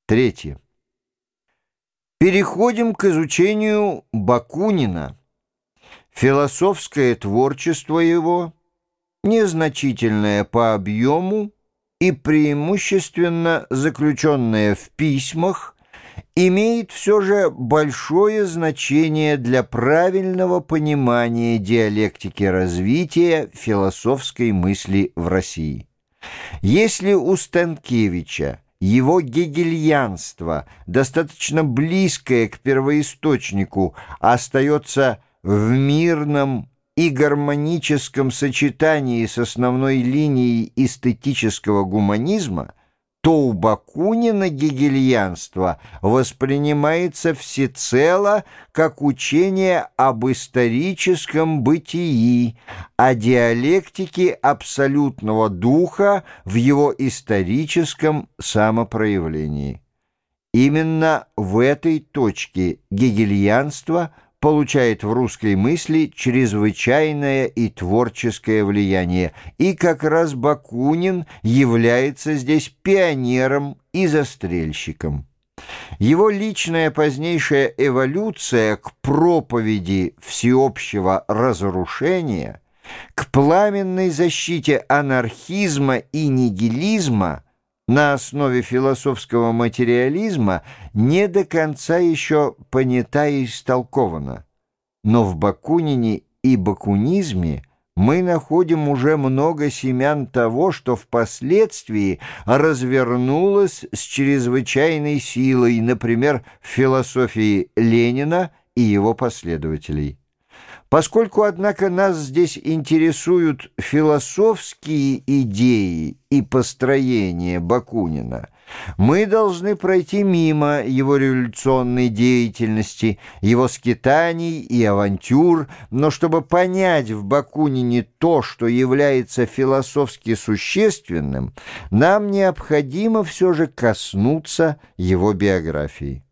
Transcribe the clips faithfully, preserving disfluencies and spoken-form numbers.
Третье. Переходим к изучению Бакунина. Философское творчество его, незначительное по объему и преимущественно заключенное в письмах, имеет все же большое значение для правильного понимания диалектики развития философской мысли в России. Если у Станкевича его гегельянство, достаточно близкое к первоисточнику, остается в мирном и гармоническом сочетании с основной линией эстетического гуманизма, то у Бакунина гегельянство воспринимается всецело как учение об историческом бытии, о диалектике абсолютного духа в его историческом самопроявлении. Именно в этой точке гегельянство получает в русской мысли чрезвычайное и творческое влияние, и как раз Бакунин является здесь пионером и застрельщиком. Его личная позднейшая эволюция к проповеди всеобщего разрушения, к пламенной защите анархизма и нигилизма на основе философского материализма не до конца еще понята и истолкована. Но в Бакунине и бакунизме мы находим уже много семян того, что впоследствии развернулось с чрезвычайной силой, например, в философии Ленина и его последователей. Поскольку, однако, нас здесь интересуют философские идеи и построения Бакунина, мы должны пройти мимо его революционной деятельности, его скитаний и авантюр, но чтобы понять в Бакунине то, что является философски существенным, нам необходимо все же коснуться его биографии.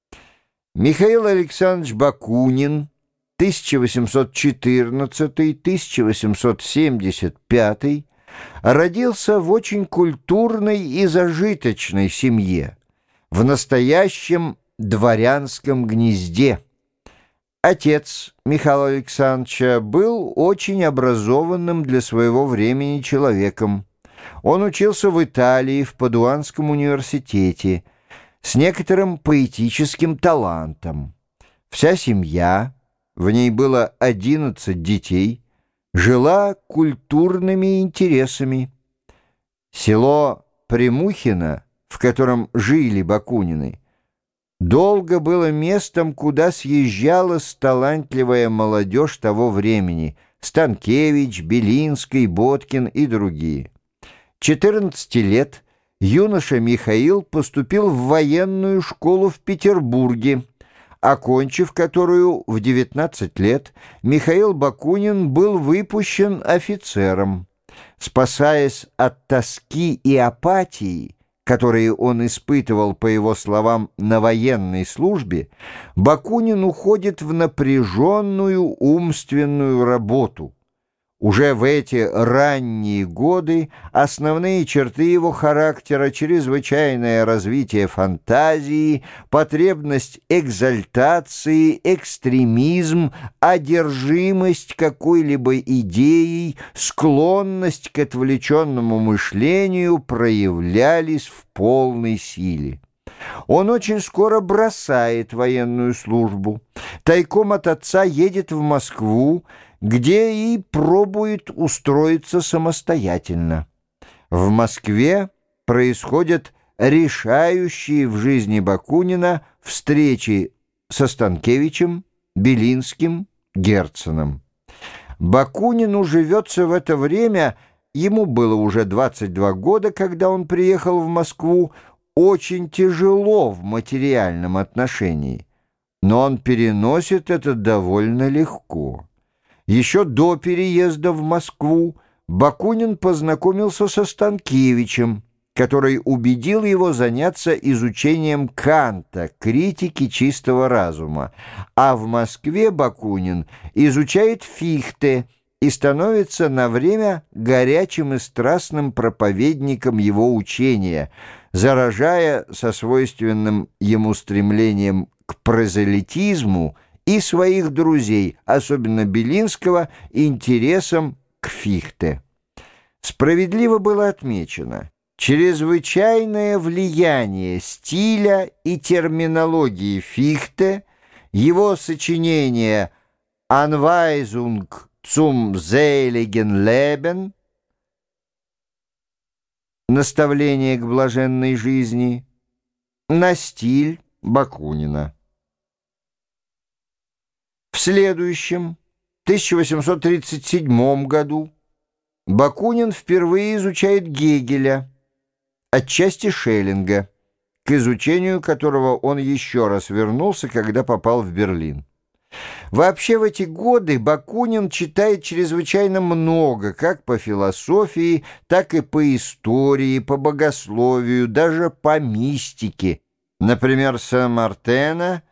Михаил Александрович Бакунин тысяча восемьсот четырнадцатый — тысяча восемьсот семьдесят пятый родился в очень культурной и зажиточной семье, в настоящем дворянском гнезде. Отец Михаила Александровича был очень образованным для своего времени человеком. Он учился в Италии, в Падуанском университете, с некоторым поэтическим талантом. Вся семья, в ней было одиннадцать детей, жила культурными интересами. Село Премухино, в котором жили Бакунины, долго было местом, куда съезжалась талантливая молодежь того времени — Станкевич, Белинский, Боткин и другие. четырнадцати лет юноша Михаил поступил в военную школу в Петербурге, окончив которую в девятнадцать лет Михаил Бакунин был выпущен офицером. Спасаясь от тоски и апатии, которые он испытывал, по его словам, на военной службе, Бакунин уходит в напряженную умственную работу. Уже в эти ранние годы основные черты его характера — чрезвычайное развитие фантазии, потребность экзальтации, экстремизм, одержимость какой-либо идеей, склонность к отвлеченному мышлению проявлялись в полной силе. Он очень скоро бросает военную службу, тайком от отца едет в Москву, где и пробует устроиться самостоятельно. В Москве происходят решающие в жизни Бакунина встречи со Станкевичем, Белинским, Герценом. Бакунину живется в это время, ему было уже двадцать два года, когда он приехал в Москву, очень тяжело в материальном отношении, но он переносит это довольно легко. Еще до переезда в Москву Бакунин познакомился со Станкевичем, который убедил его заняться изучением Канта, критики чистого разума, а в Москве Бакунин изучает Фихте и становится на время горячим и страстным проповедником его учения, заражая со свойственным ему стремлением к прозелитизму и своих друзей, особенно Белинского, интересом к Фихте. Справедливо было отмечено чрезвычайное влияние стиля и терминологии Фихте, его сочинение «Anweisung zum seligen Leben» «Наставление к блаженной жизни» на стиль Бакунина. В следующем, тысяча восемьсот тридцать седьмом году, Бакунин впервые изучает Гегеля, отчасти Шеллинга, к изучению которого он еще раз вернулся, когда попал в Берлин. Вообще в эти годы Бакунин читает чрезвычайно много, как по философии, так и по истории, по богословию, даже по мистике. Например, Сен-Мартена,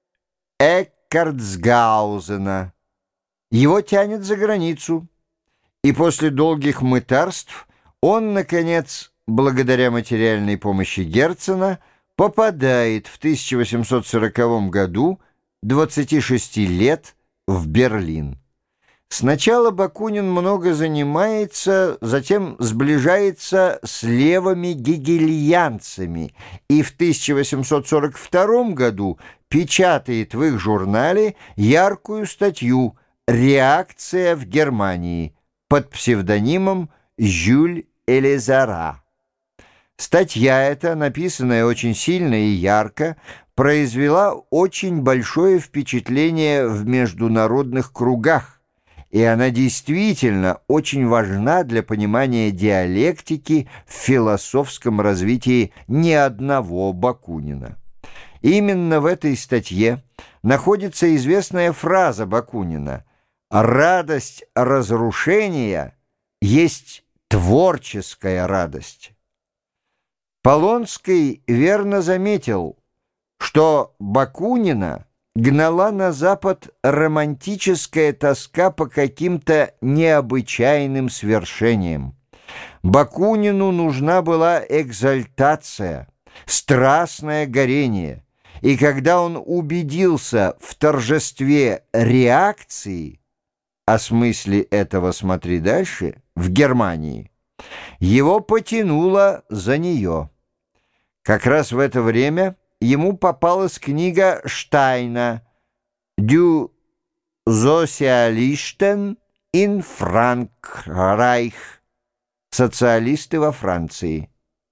Эккартсгаузена. Его тянет за границу. И после долгих мытарств он, наконец, благодаря материальной помощи Герцена, попадает в тысяча восемьсот сороковом году, двадцати шести лет, в Берлин. Сначала Бакунин много занимается, затем сближается с левыми гегельянцами и в тысяча восемьсот сорок втором году печатает в их журнале яркую статью «Реакция в Германии» под псевдонимом Жюль Элизара. Статья эта, написанная очень сильно и ярко, произвела очень большое впечатление в международных кругах, и она действительно очень важна для понимания диалектики в философском развитии ни одного Бакунина. Именно в этой статье находится известная фраза Бакунина: «Радость разрушения есть творческая радость». Полонский верно заметил, что Бакунина гнала на Запад романтическая тоска по каким-то необычайным свершениям. Бакунину нужна была экзальтация, страстное горение, и когда он убедился в торжестве реакции, о смысле этого смотри дальше, в Германии, его потянуло за нее. Как раз в это время ему попалась книга Штайна «Du Sozialisten in Frankreich» «Социалисты во Франции»,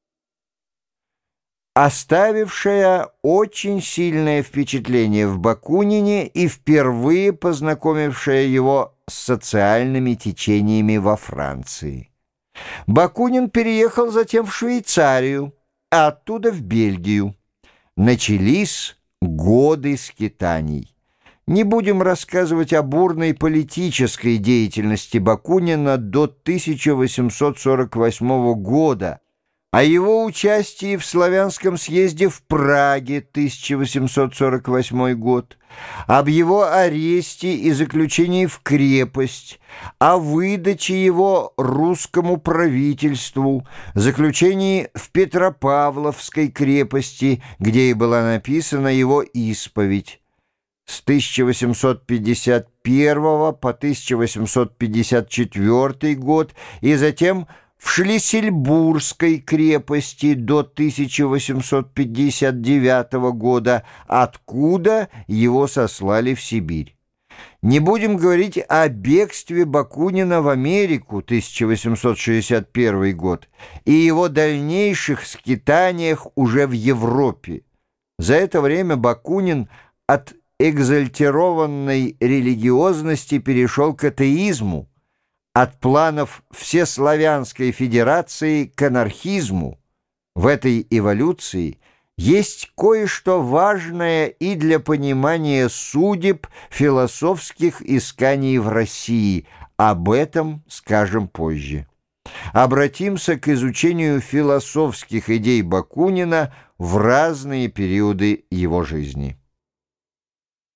оставившая очень сильное впечатление в Бакунине и впервые познакомившая его с социальными течениями во Франции. Бакунин переехал затем в Швейцарию, а оттуда в Бельгию. Начались годы скитаний. Не будем рассказывать о бурной политической деятельности Бакунина до тысяча восемьсот сорок восьмого года, о его участии в Славянском съезде в Праге, тысяча восемьсот сорок восьмой год, об его аресте и заключении в крепость, о выдаче его русскому правительству, заключении в Петропавловской крепости, где и была написана его исповедь. С тысяча восемьсот пятьдесят первого по тысяча восемьсот пятьдесят четвёртый год и затем в Шлиссельбургской крепости до тысяча восемьсот пятьдесят девятого года, откуда его сослали в Сибирь. Не будем говорить о бегстве Бакунина в Америку, тысяча восемьсот шестьдесят первый год, и его дальнейших скитаниях уже в Европе. За это время Бакунин от экзальтированной религиозности перешел к атеизму, от планов Всеславянской Федерации к анархизму. В этой эволюции есть кое-что важное и для понимания судеб философских исканий в России. Об этом скажем позже. Обратимся к изучению философских идей Бакунина в разные периоды его жизни.